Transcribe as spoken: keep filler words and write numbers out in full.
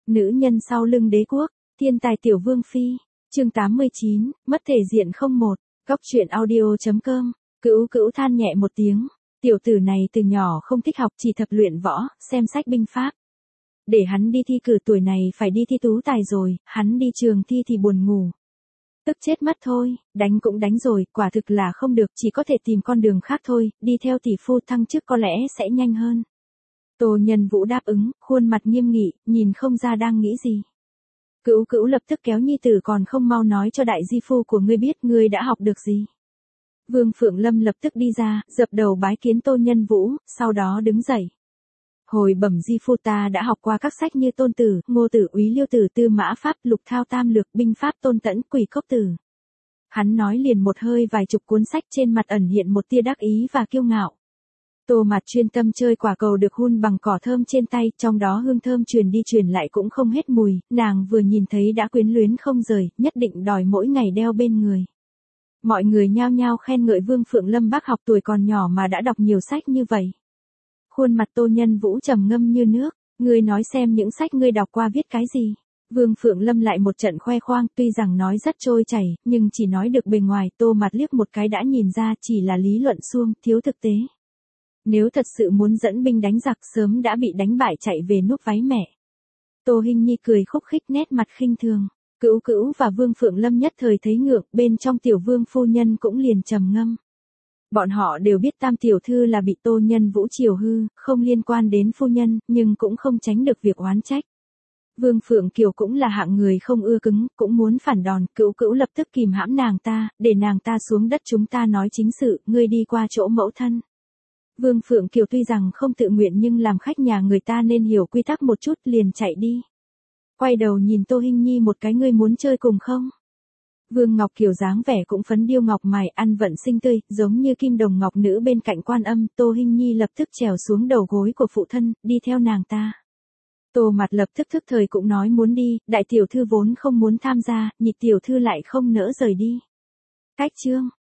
Nữ nhân sau lưng đế quốc, thiên tài tiểu vương phi, chương tám mươi chín, mất thể diện không một, góc truyện audio chấm com, Cữu Cữu than nhẹ một tiếng, tiểu tử này từ nhỏ không thích học, chỉ tập luyện võ, xem sách binh pháp. Để hắn đi thi cử tuổi này phải đi thi tú tài rồi, hắn đi trường thi thì buồn ngủ. Tức chết mất thôi, đánh cũng đánh rồi, quả thực là không được, chỉ có thể tìm con đường khác thôi, đi theo tỷ phu thăng chức có lẽ sẽ nhanh hơn. Tô Nhân Vũ đáp ứng, khuôn mặt nghiêm nghị, nhìn không ra đang nghĩ gì. Cữu Cữu lập tức kéo nhi tử, còn không mau nói cho đại di phu của ngươi biết ngươi đã học được gì. Vương Phượng Lâm lập tức đi ra, dập đầu bái kiến Tô Nhân Vũ, sau đó đứng dậy. Hồi bẩm di phu, ta đã học qua các sách như Tôn Tử, Ngô Tử, Úy Liêu Tử, Tư Mã Pháp, Lục Thao Tam Lược, Binh Pháp, Tôn Tẫn, Quỷ Cốc Tử. Hắn nói liền một hơi vài chục cuốn sách, trên mặt ẩn hiện một tia đắc ý và kiêu ngạo. Tô Mạt chuyên tâm chơi quả cầu được hun bằng cỏ thơm trên tay, trong đó hương thơm truyền đi truyền lại cũng không hết mùi, nàng vừa nhìn thấy đã quyến luyến không rời, nhất định đòi mỗi ngày đeo bên người. Mọi người nhao nhao khen ngợi Vương Phượng Lâm bác học tuổi còn nhỏ mà đã đọc nhiều sách như vậy. Khuôn mặt Tô Nhân Vũ trầm ngâm như nước, ngươi nói xem những sách ngươi đọc qua viết cái gì. Vương Phượng Lâm lại một trận khoe khoang, tuy rằng nói rất trôi chảy, nhưng chỉ nói được bề ngoài. Tô Mạt liếc một cái đã nhìn ra chỉ là lý luận suông, thiếu thực tế. Nếu thật sự muốn dẫn binh đánh giặc sớm đã bị đánh bại chạy về núp váy mẹ. Tô Hinh Nhi cười khúc khích, nét mặt khinh thường. Cữu Cữu và Vương Phượng Lâm nhất thời thấy ngượng, bên trong tiểu vương phu nhân cũng liền trầm ngâm. Bọn họ đều biết tam tiểu thư là bị Tô Nhân Vũ chiều hư, không liên quan đến phu nhân, nhưng cũng không tránh được việc oán trách. Vương Phượng Kiều cũng là hạng người không ưa cứng, cũng muốn phản đòn. Cữu Cữu lập tức kìm hãm nàng ta, để nàng ta xuống đất, chúng ta nói chính sự, ngươi đi qua chỗ mẫu thân. Vương Phượng Kiều tuy rằng không tự nguyện nhưng làm khách nhà người ta nên hiểu quy tắc một chút, liền chạy đi. Quay đầu nhìn Tô Hinh Nhi một cái, ngươi muốn chơi cùng không? Vương Ngọc Kiều dáng vẻ cũng phấn điêu ngọc mày, ăn vận xinh tươi, giống như kim đồng ngọc nữ bên cạnh Quan Âm. Tô Hinh Nhi lập tức trèo xuống đầu gối của phụ thân, đi theo nàng ta. Tô Mạt lập tức thức thời cũng nói muốn đi, đại tiểu thư vốn không muốn tham gia, nhị tiểu thư lại không nỡ rời đi. Cách chương